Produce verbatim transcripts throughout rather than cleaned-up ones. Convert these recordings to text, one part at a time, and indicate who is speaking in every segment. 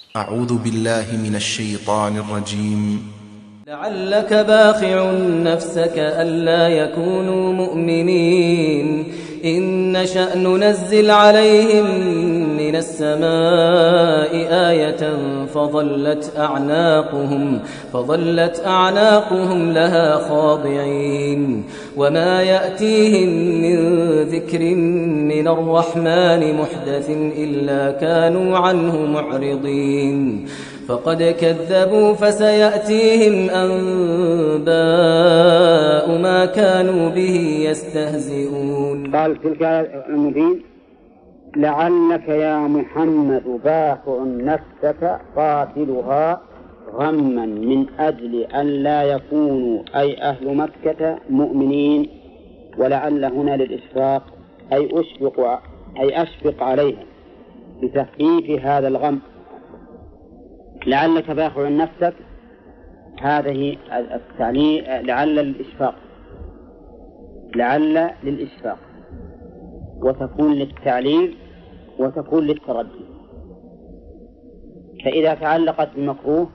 Speaker 1: أعوذ بالله من الشيطان الرجيم.
Speaker 2: لعلك باخع نفسك ألا يكونوا مؤمنين إن نشأ ننزل عليهم من السماء آية فظلت أعناقهم, فظلت أعناقهم لها خاضعين وما يأتيهم من ذكر من الرحمن محدث إلا كانوا عنه معرضين فقد كذبوا فسيأتيهم أنباء ما كانوا به يستهزئون.
Speaker 3: قال تلك المبين لعلك يا محمد باخع نفسك قاتلها غما من أجل أن لا يكونوا أي أهل مكة مؤمنين، ولعل هنا للإشفاق أي أشفق, أي أشفق عليها بتخفيف هذا الغم. لعلك باخع نفسك هذه التعليل لعل للإشفاق، لعل للإشفاق وتكون للتعليل وتكون للتردي، فإذا تعلقت بمكروه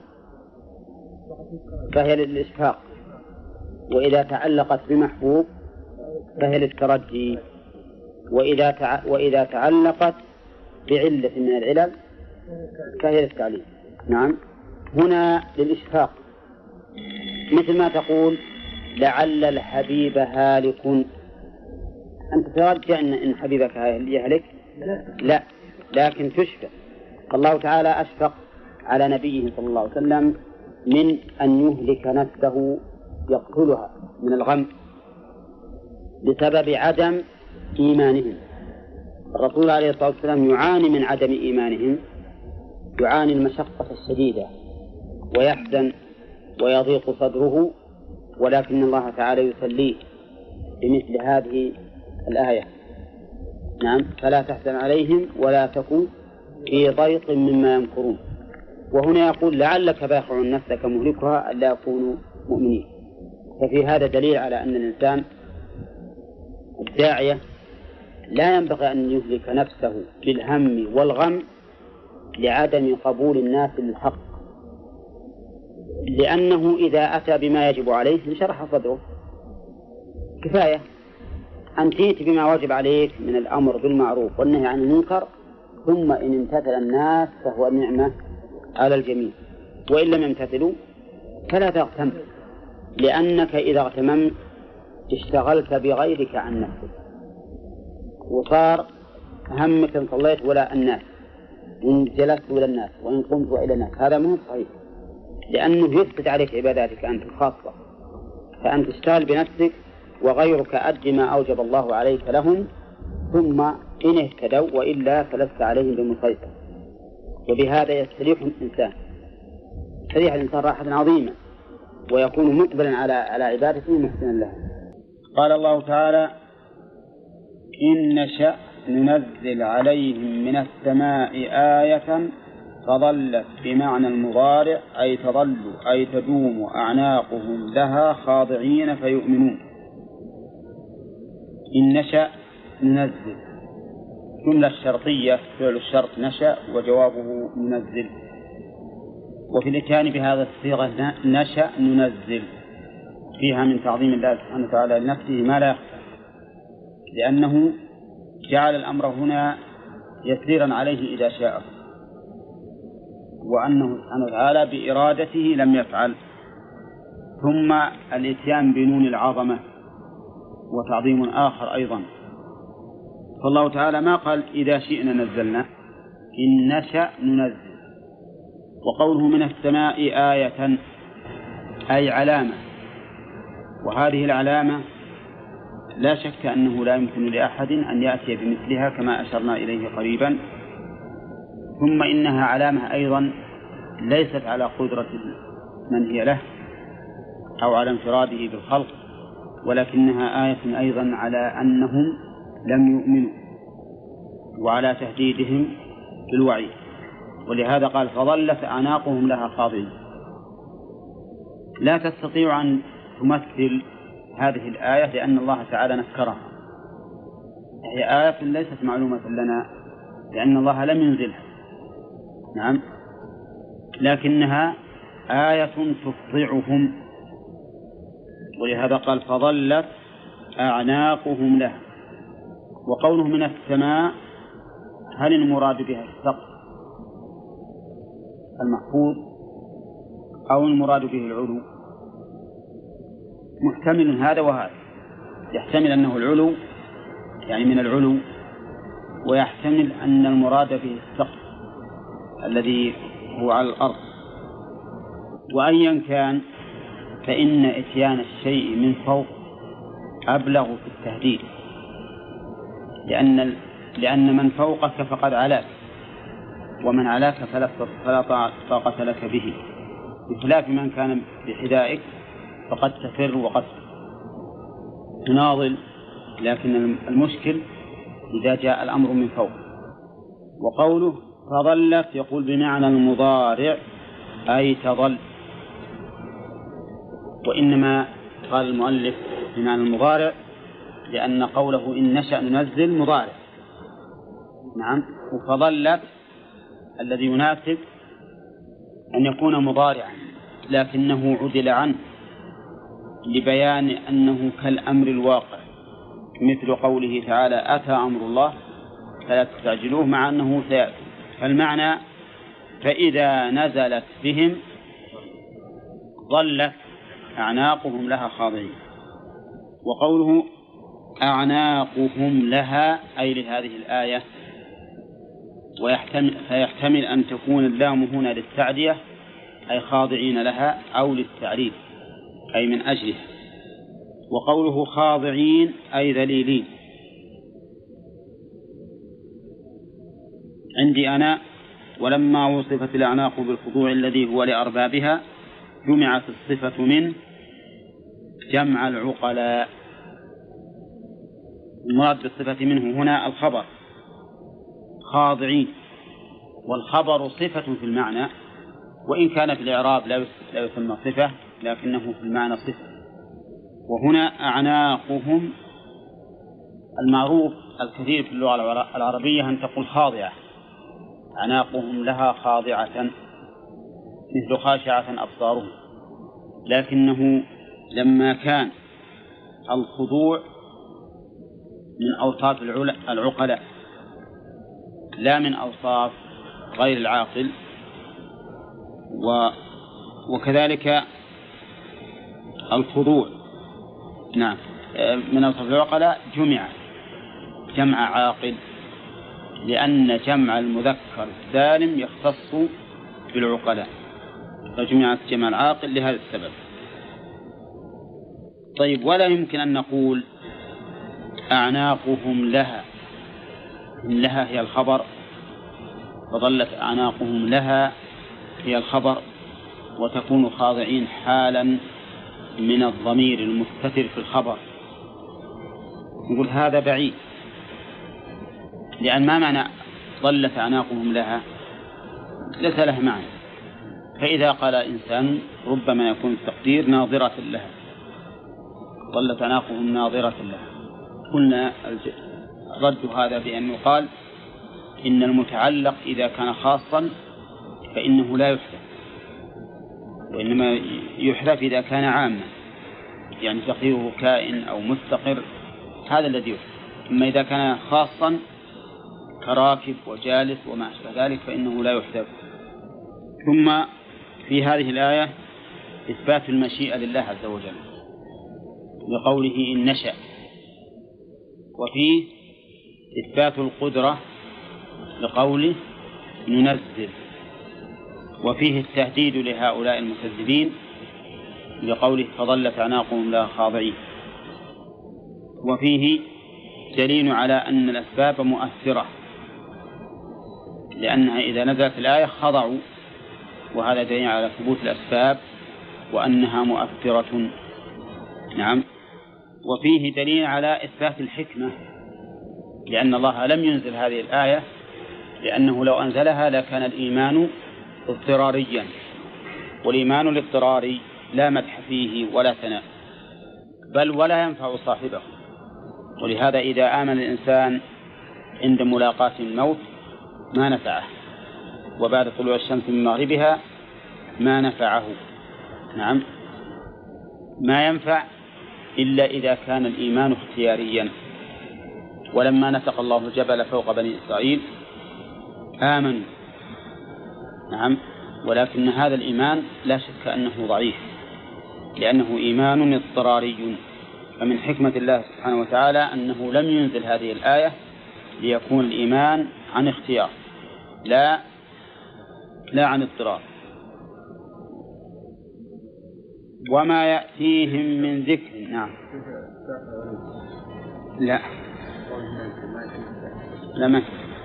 Speaker 3: فهي للإشفاق، وإذا تعلقت بمحبوب فهي للترجي، وإذا تع... وإذا تعلقت بعلة من العلل فهي للتعليل. نعم، هنا للإشفاق، مثل ما تقول لعل الحبيب هالك، أنت ترجع إن حبيبك يهلك؟ لا، لكن تشفق. الله تعالى أشفق على نبيه صلى الله عليه وسلم من أن يهلك نفسه يقتلها من الغم بسبب عدم إيمانهم. الرسول عليه الصلاة والسلام يعاني من عدم إيمانهم، يعاني المشقة الشديدة ويحزن ويضيق صدره، ولكن الله تعالى يسليه بمثل هذه الآية. نعم، فلا تحزن عليهم ولا تكن في ضيق مما يمكرون. وهنا يقول لعلك باخع نفسك مهلكها ألا يكونوا مؤمنين، ففي هذا دليل على أن الإنسان الداعية لا ينبغي أن يهلك نفسه بالهم والغم لعدم قبول الناس للحق، لأنه إذا أتى بما يجب عليه انشرح صدره. كفاية أن تأتي بما واجب عليك من الأمر بالمعروف والنهي عن المنكر، ثم إن امتثل الناس فهو نعمة على الجميع، وإن لم يمتثلوا فلا تغتم، لأنك إذا اغتممت اشتغلت بغيرك عن نفسك، وصار همك إن صليت ولا الناس، إن جلست ولا الناس، وإن قمت وإلى الناس. هذا مو صحيح، لأنه يثبت عليك عباداتك أنت الخاصة، فأنت تشتغل بنفسك وغيرك أدي ما أوجب الله عليك لهم، ثم إن اهتدوا وإلا فلست عليهم بمسيطر. وبهذا يستريح الإنسان، يستريح الإنسان راحة عظيمة ويكون مقبلا على على عبادته محسنا لها. قال الله تعالى إن نشأ ننزل عليهم من السماء آية فظلت بمعنى المضارع أي تظل أي تدوم أعناقهم لها خاضعين فيؤمنون. إن نشأ ننزل جملة الشرطية فعل الشرط نشأ وجوابه ننزل، وفي الإتيان بهذا الصيغة نشأ ننزل فيها من تعظيم الله سبحانه وتعالى لنفسه ما لا يخفى، لأنه جعل الأمر هنا يسيرا عليه إذا شاء، وأنه سبحانه وتعالى بإرادته لم يفعل. ثم الإتيان بنون العظمة وتعظيم آخر أيضا، فالله تعالى ما قال إذا شئنا نزلنا، إن نشأ ننزل. وقوله من السماء آية أي علامة، وهذه العلامة لا شك أنه لا يمكن لأحد أن يأتي بمثلها كما أشرنا إليه قريبا. ثم إنها علامة أيضا ليست على قدرة من هي له أو على انفراده بالخلق، ولكنها آية أيضا على أنهم لم يؤمنوا وعلى تهديدهم بالوعي، ولهذا قال فظلت أعناقهم لها خاضعين. لا تستطيع أن تمثل هذه الآية لأن الله تعالى نكرها، هي آية ليست معلومة لنا لأن الله لم ينزلها. نعم، لكنها آية تفضعهم، ولهذا قال فظلت أعناقهم لها. وقوله من السماء هل المراد بها السقف المحفوظ أو المراد به العلو؟ محتمل هذا وهذا، يحتمل أنه العلو يعني من العلو، ويحتمل أن المراد به السقف الذي هو على الأرض. وأيا كان فإن إتيان الشيء من فوق أبلغ في التهديد، لأن لأن من فوقك فقد علاك، ومن علاك فلا طاقة لك به، بخلاف من كان بحذائك فقد تفر وقد تناضل. لكن المشكل إذا جاء الأمر من فوق. وقوله فظلت يقول بمعنى المضارع أي تظل، وإنما قال المؤلف بمعنى المضارع لأن قوله إن نشأ ننزل مضارع. نعم. وفظلت الذي يناسب أن يكون مضارعا لكنه عدل عنه لبيان أنه كالأمر الواقع، مثل قوله تعالى أتى أمر الله فلا تستعجلوه، مع أنه سيأتي. فالمعنى فإذا نزلت بهم ظلت أعناقهم لها خاضعين. وقوله أعناقهم لها أي لهذه الآية، ويحتمل فيحتمل أن تكون اللام هنا للتعدية أي خاضعين لها، أو للتعريف أي من أجلها. وقوله خاضعين أي ذليلين. عندي أنا ولما وصفت الأعناق بالخضوع الذي هو لأربابها جمعت الصفة من جمع العقلاء. المراد بالصفة منه هنا الخبر خاضعين، والخبر صفة في المعنى، وإن كان في الإعراب لا يسمى صفة لكنه في المعنى صفة. وهنا أعناقهم المعروف الكثير في اللغة العربية أن تقول خاضعة، أعناقهم لها خاضعة مثل خاشعة أبصارهم، لكنه لما كان الخضوع من أوصاف العقلاء لا من أوصاف غير العاقل، وكذلك الخضوع نعم من أوصاف العقلاء جمع جمع عاقل، لأن جمع المذكر السالم يختص بالعقلاء، فجمعت جمع العاقل لهذا السبب. طيب، ولا يمكن أن نقول أعناقهم لها، لها هي الخبر، فظلت أعناقهم لها هي الخبر، وتكون خاضعين حالا من الضمير المستتر في الخبر. نقول هذا بعيد، لأن ما معنى ظلت أعناقهم لها؟ ليس له معنى. فإذا قال إنسان ربما يكون التقدير ناظرة لها، ظلت أعناقهم ناظرة لها، قلنا رد هذا بأن يقال إن المتعلق إذا كان خاصا فإنه لا يحذف، وإنما يحذف إذا كان عاما، يعني تقديره كائن أو مستقر، هذا الذي يحذف. أما إذا كان خاصا كراكب وجالس وما أشبه ذلك فإنه لا يحذف. ثم في هذه الآية إثبات المشيئة لله عز وجل لقوله إن نشأ، وفيه إثبات القدرة لقوله ننزل، وفيه التهديد لهؤلاء المكذبين لقوله فظلت أعناقهم لها خاضعين. وفيه دليل على أن الأسباب مؤثرة، لأنها إذا نزلت الآية خضعوا، وهذا دليل على ثبوت الأسباب وأنها مؤثرة. نعم. وفيه دليل على إثبات الحكمة، لأن الله لم ينزل هذه الآية، لأنه لو أنزلها لكان الإيمان اضطراريا، والإيمان الاضطراري لا مدح فيه ولا ثناء، بل ولا ينفع صاحبه. ولهذا إذا آمن الإنسان عند ملاقاة الموت ما نفعه، وبعد طلوع الشمس من مغربها ما نفعه. نعم، ما ينفع إلا إذا كان الإيمان اختياريا. ولما نسق الله الجبل فوق بني إسرائيل آمنوا. نعم، ولكن هذا الإيمان لا شك أنه ضعيف، لأنه إيمان اضطراري. فمن حكمة الله سبحانه وتعالى أنه لم ينزل هذه الآية ليكون الإيمان عن اختيار لا لا عن اضطرار. وما يأتيهم من ذكر. نعم، لا لما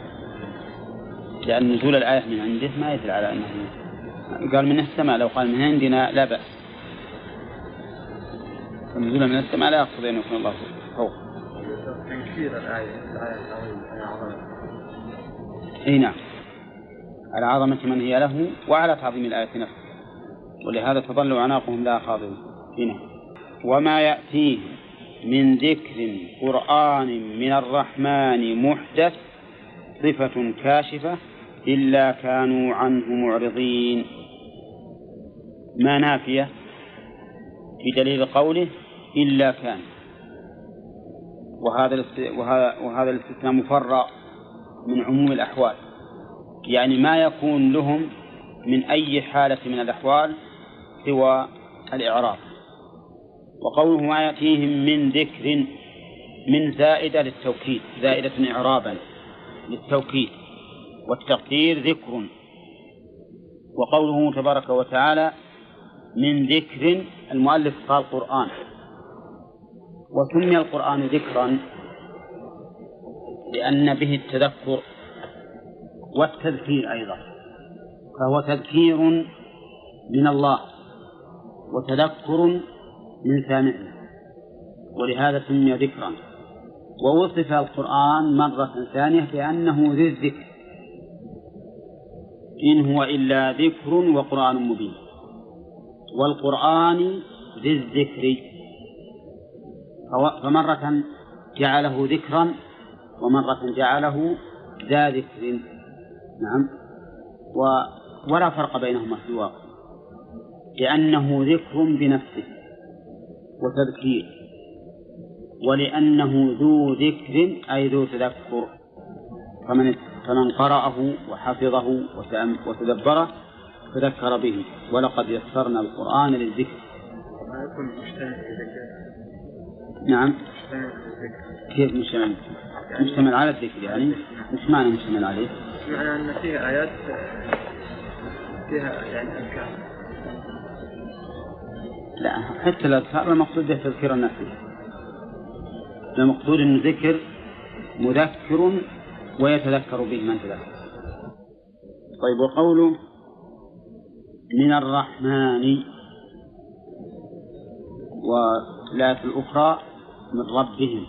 Speaker 3: لأن نزول الآية من عنده ما يدل على أنه قال من السماء. لو قال من عندنا لا بأس، فنزول من السماء لا يقصد أن يكون الله فوق.
Speaker 4: تنكير الآية العظمة.
Speaker 3: أي نعم، على عظمة من هي له وعلى تعظيم الآية نفسه، ولهذا تظل عناقهم لا خاضعين. هنا وما يأتيه من ذكر قرآن من الرحمن محدث صفة كاشفة إلا كانوا عنه معرضين. ما نافية في دليل قوله إلا كان، وهذا وهذا الاستثناء مفرع من عموم الأحوال، يعني ما يكون لهم من أي حالة من الأحوال سوى الإعراب. وقوله ما يأتيهم من ذكر من زائدة للتوكيد، زائدة إعرابا للتوكيد، والتقدير ذكر. وقوله تبارك وتعالى من ذكر، المؤلف قال قرآن، وسمي القرآن ذكرا لأن به التذكر والتذكير أيضا، فهو تذكير من الله وتذكر من سامعه، ولهذا سمي ذكرا. ووصف القرآن مرة ثانية بأنه ذي الذكر، إن هو إلا ذكر وقرآن مبين. والقرآن ذي الذكر، فمرة جعله ذكرا ومرة جعله ذا ذكر. نعم، ولا فرق بينهما في الواقع، لأنه ذكر بنفسه وتذكير، ولأنه ذو ذكر أي ذو تذكر. فمن فمن قرأه وحفظه وتدبره تذكر به. ولقد يسرنا القرآن للذكر.
Speaker 4: ما يكون مشتمل على الذكر.
Speaker 3: نعم،
Speaker 4: مشتمل على الذكر.
Speaker 3: كيف مشتمل؟ مشتمل على الذكر، يعني مش معنى مشتمل عليه؟
Speaker 4: معنى أن فيها آيات فيها يعني أذكار.
Speaker 3: لا، حتى الأذكار المقصود به تذكير الناس، المقصود أن ذكر مذكر ويتذكر به من تذكر. طيب، وقوله من الرحمن، والآية الأخرى من ربهم.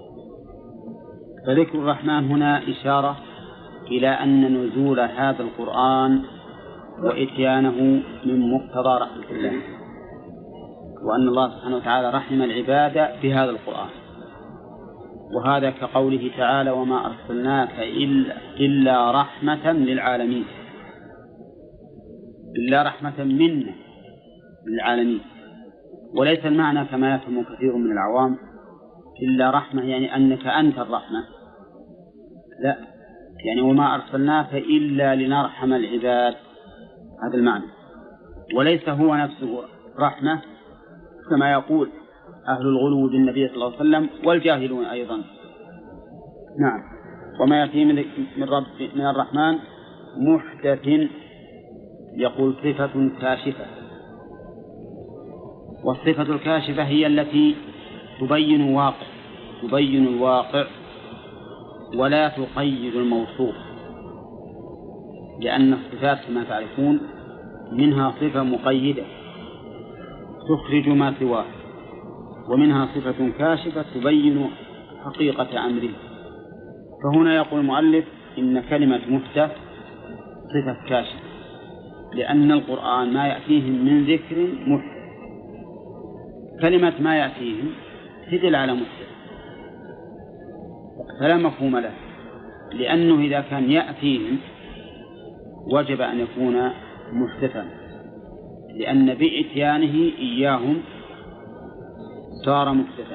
Speaker 3: فذكر الرحمن هنا إشارة إلى أن نزول هذا القرآن وإتيانه من مقتضى رحمة الله، وأن الله سبحانه وتعالى رحم العباد بهذا القرآن. وهذا كقوله تعالى وما أرسلناك إلا, إلا رحمة للعالمين، إلا رحمة منا للعالمين. وليس المعنى كما يفهم كثير من العوام إلا رحمة يعني أنك أنت الرحمة، لا، يعني وما أرسلناك إلا لنرحم العباد، هذا المعنى. وليس هو نفسه رحمة كما يقول أهل الغلو بالنبي صلى الله عليه وسلم والجاهلون أيضا. نعم، وما يأتي من رب من الرحمن محدث، يقول صفة كاشفة. والصفة الكاشفة هي التي تبين واقع تبين الواقع ولا تقيد الموصوف، لأن الصفات كما تعرفون منها صفة مقيدة تخرج ما سواه، ومنها صفة كاشفة تبين حقيقة أمره. فهنا يقول المؤلف إن كلمة محدث صفة كاشفة، لأن القرآن ما يأتيهم من ذكر محدث. كلمة ما يأتيهم تدل على محدث، فلا مفهوم له، لأنه إذا كان يأتيهم وجب أن يكون محدثا، لأن بإتيانه إياهم صار محدثا،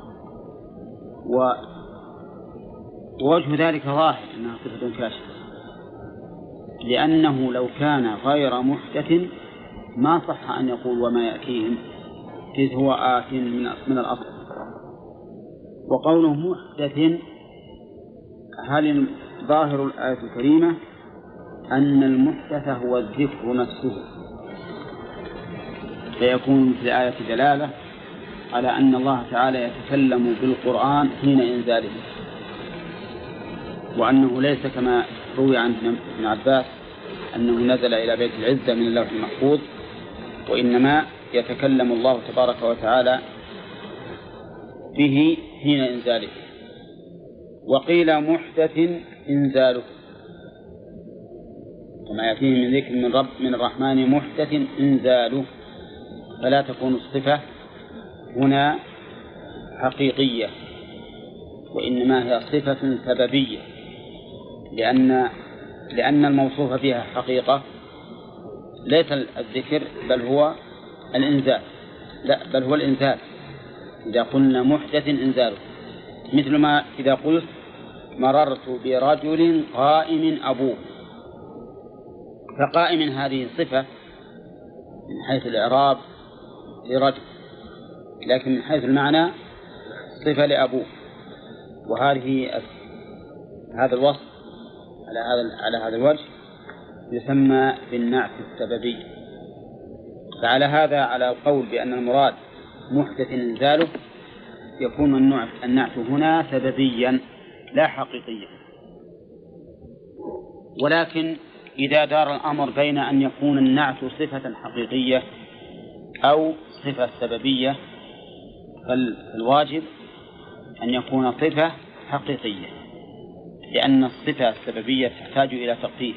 Speaker 3: ووجه ذلك ظاهر أنها صفة كاشفة، لأنه لو كان غير محدث ما صح أن يقول وما يأتيهم إذ هو آت من الأصل. وقوله محدث، هل ظاهر الآية الكريمة أن المحدث هو الذكر نفسه، فيكون في الآية دلالة على أن الله تعالى يتكلم بالقرآن حين إنزاله، وأنه ليس كما روي عن ابن عباس أنه نزل إلى بيت العزة من اللوح المحفوظ، وإنما يتكلم الله تبارك وتعالى به حين إنزاله. وقيل محدث إنزاله، وما يأتيه من ذكر من رب من الرحمن محدث إنزاله، فلا تكون الصفة هنا حقيقية، وإنما هي صفة سببية، لأن لأن الموصوف بها حقيقة ليس الذكر بل هو الإنزال، لا بل هو الإنزال. إذا قلنا محدث إنزاله، مثل ما إذا قلت مررت برجل قائم أبوه، فقائم هذه صفة من حيث الإعراب لرجل، لكن من حيث المعنى صفة لأبوه، وهذه هذا الوصف على هذا على هذا الوجه يسمى بالنعت السببي. فعلى هذا على القول بأن المراد محدث إنزاله يكون النعت هنا سببيا لا حقيقيا. ولكن إذا دار الأمر بين أن يكون النعت صفة حقيقية أو صفة سببية، فالواجب أن يكون صفة حقيقية، لأن الصفة السببية تحتاج إلى تقدير،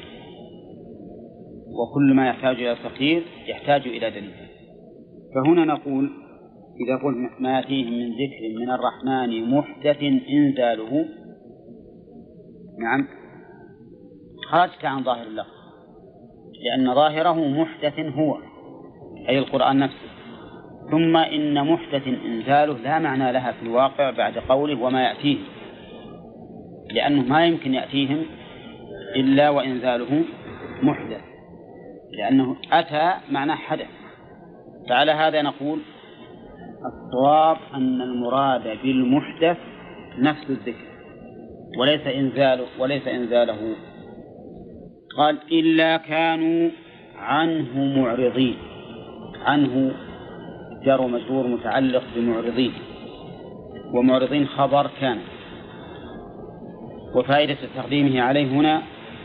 Speaker 3: وكل ما يحتاج إلى تقدير يحتاج إلى دليل. فهنا نقول إذا قلنا ما فيه من ذكر من الرحمن محدث إنزاله، نعم خارج عن ظاهر اللفظ، لأن ظاهره محدث هو أي القرآن نفسه. ثم إن محدث إنزاله لا معنى لها في الواقع بعد قوله وما يأتيه، لأنه ما يمكن يأتيهم إلا وإنزاله محدث، لأنه أتى معنى حدث. فعلى هذا نقول الصواب أن المراد بالمحدث نفس الذكر وليس إنزاله وليس إنزاله. قال إلا كانوا عنه معرضين، عنه جار ومجرور متعلق بمعرضين، ومعرضين خبر كان، وفائدة تقديمه عليه هنا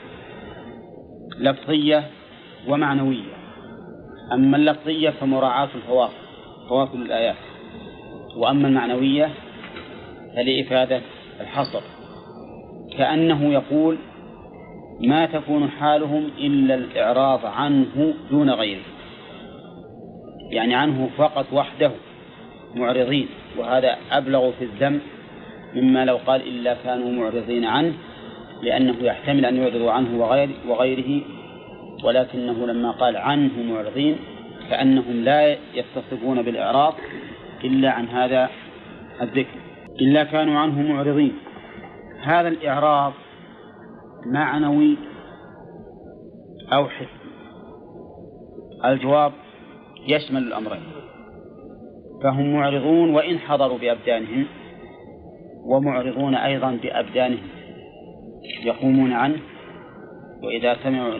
Speaker 3: لفظية ومعنوية. أما اللفظية فمراعاة الفواصل فواصل الآيات، وأما المعنوية فلإفادة الحصر، كأنه يقول ما تكون حالهم إلا الإعراض عنه دون غيره، يعني عنه فقط وحده معرضين، وهذا أبلغ في الذم مما لو قال إلا كانوا معرضين عنه، لأنه يحتمل أن يعرضوا عنه وغير وغيره، ولكنه لما قال عنه معرضين فأنهم لا يتصفون بالإعراض إلا عن هذا الذكر. إلا كانوا عنه معرضين، هذا الإعراض معنوي أو حسي؟ الجواب يشمل الأمرين، فهم معرضون وإن حضروا بأبدانهم، ومعرضون أيضا بأبدانهم يقومون عنه، وإذا سمعوا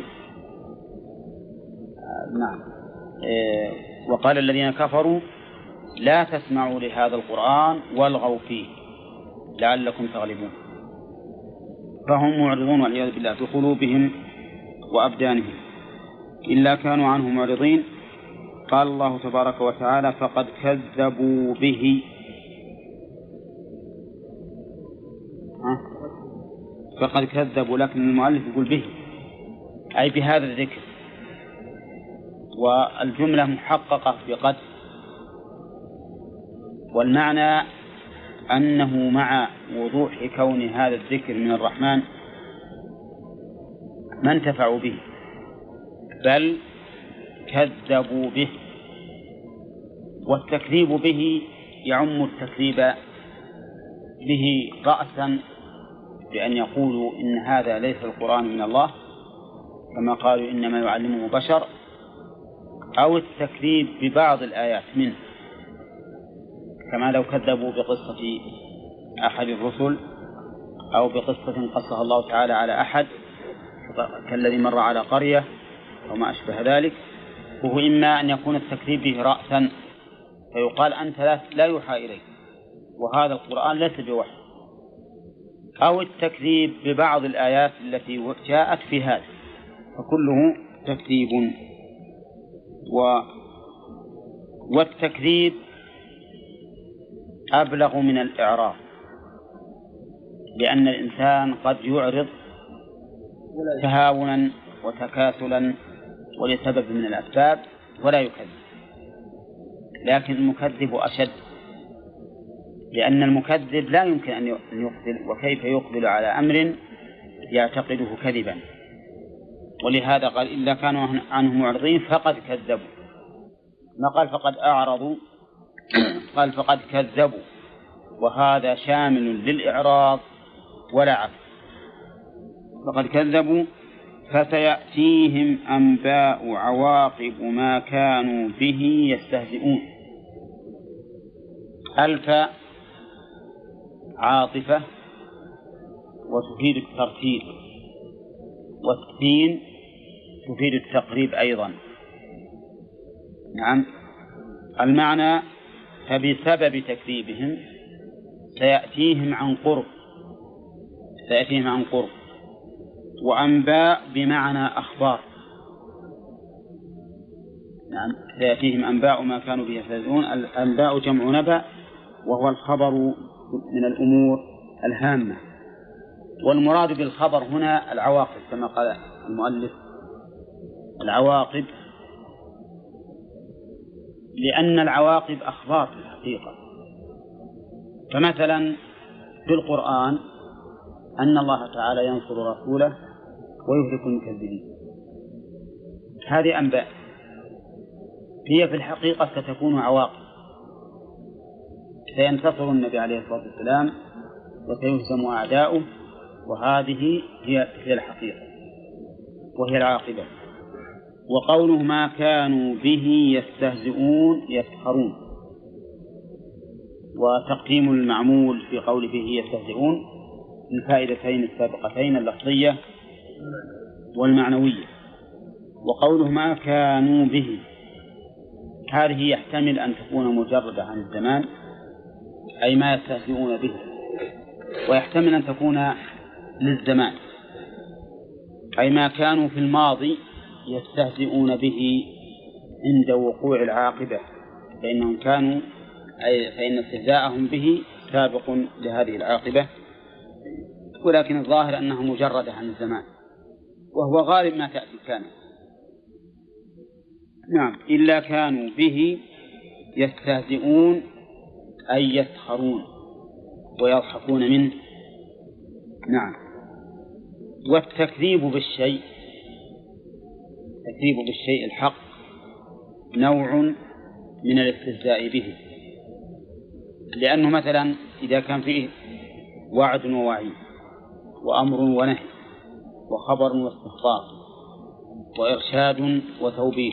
Speaker 3: نعم إيه وقال الذين كفروا لا تسمعوا لهذا القرآن والغوا فيه لعلكم تغلبون. فهم معرضون والعياذ بالله في قلوبهم وأبدانهم. إلا كانوا عنه معرضين. قال الله تبارك وتعالى فقد كذبوا به، فقد كذبوا، لكن المؤلف يقول به أي بهذا الذكر، والجملة محققة بقد، والمعنى أنه مع وضوح كون هذا الذكر من الرحمن ما انتفعوا به، بل كذبوا به. والتكذيب به يعم التكذيب به رأسا بأن يقولوا إن هذا ليس القرآن من الله كما قالوا إنما يعلمه بشر، أو التكذيب ببعض الآيات منه كما لو كذبوا بقصة أحد الرسل أو بقصة قصها الله تعالى على أحد كالذي مر على قرية أو ما أشبه ذلك. وهو إما أن يكون التكذيب به رأسا فيقال أنت لا يوحى إليك وهذا القرآن ليس بوحي، أو التكذيب ببعض الآيات التي جاءت في هذا، فكله تكذيب. و... والتكذيب أبلغ من الإعراض، لأن الإنسان قد يعرض تهاونا وتكاسلا ولسبب من الأسباب ولا يكذب، لكن المكذب أشد، لأن المكذب لا يمكن أن يقبل، وكيف يقبل على أمر يعتقده كذبا. ولهذا قال إلا كانوا عنه معرضين فقد كذبوا، ما قال فقد أعرضوا، قال فقد كذبوا، وهذا شامل للإعراض ولا عكس. فقد كذبوا فسيأتيهم أنباء عواقب ما كانوا به يستهزئون. ألف عاطفة وتفيد الترتيب، والسين تفيد التقريب أيضا. نعم، المعنى فبسبب تكذيبهم سيأتيهم عن قرب، سيأتيهم عن قرب. وأنباء بمعنى أخبار، نعم سيأتيهم أنباء ما كانوا به يستهزئون. الأنباء جمع نبأ وهو الخبر من الأمور الهامة، والمراد بالخبر هنا العواقب كما قال المؤلف العواقب، لأن العواقب أخبار في الحقيقة. فمثلا في القرآن أن الله تعالى ينصر رسوله ويهلك المكذبين، هذه أنباء، هي في الحقيقة ستكون عواقب، سينتصر النبي عليه الصلاة والسلام وسيهزم أعداؤه، وهذه هي هي الحقيقة وهي العاقبة. وقوله ما كانوا به يستهزئون يسخرون، وتقديم المعمول في قول به يستهزئون الفائدتين السابقتين اللفظية والمعنوية. وقوله ما كانوا به هذه يحتمل أن تكون مجردة عن الزمان أي ما يستهزئون به، ويحتمل أن تكون للزمان أي ما كانوا في الماضي يستهزئون به عند وقوع العاقبة، فإنهم كانوا أي فإن استهزاءهم به سابق لهذه العاقبة، ولكن الظاهر أنه مجرد عن الزمان، وهو غالب ما تأتي كان. نعم، إلا كانوا به يستهزئون أي يسخرون ويضحكون منه. نعم. والتكذيب بالشيء، التكذيب بالشيء الحق نوع من الاستهزاء به، لأنه مثلا إذا كان فيه وعد ووعيد وأمر ونهي وخبر واستخبار وإرشاد وتوبيخ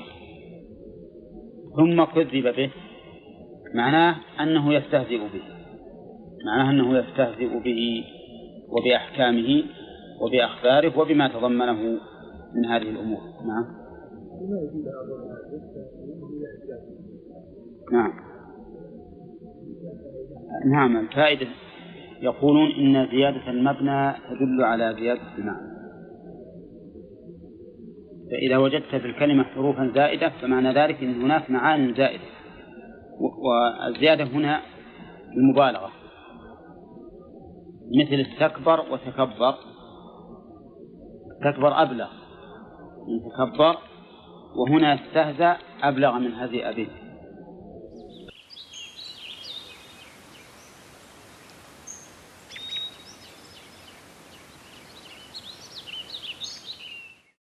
Speaker 3: ثم كذب به، معناه أنه يستهزئ به، معناه أنه يستهزئ به وبأحكامه وبأخباره وبما تضمنه من هذه الأمور. نعم. نعم. نعم. الفائدة يقولون إن زيادة المبنى تدل على زيادة المعنى، فإذا وجدت في الكلمة حروفا زائدة فمعنى ذلك أن هناك معاني زائدة، والزيادة هنا المبالغة، مثل استكبر وتكبر. استكبر أبلغ من تكبر، وهنا استهزأ أبلغ من هزئ به.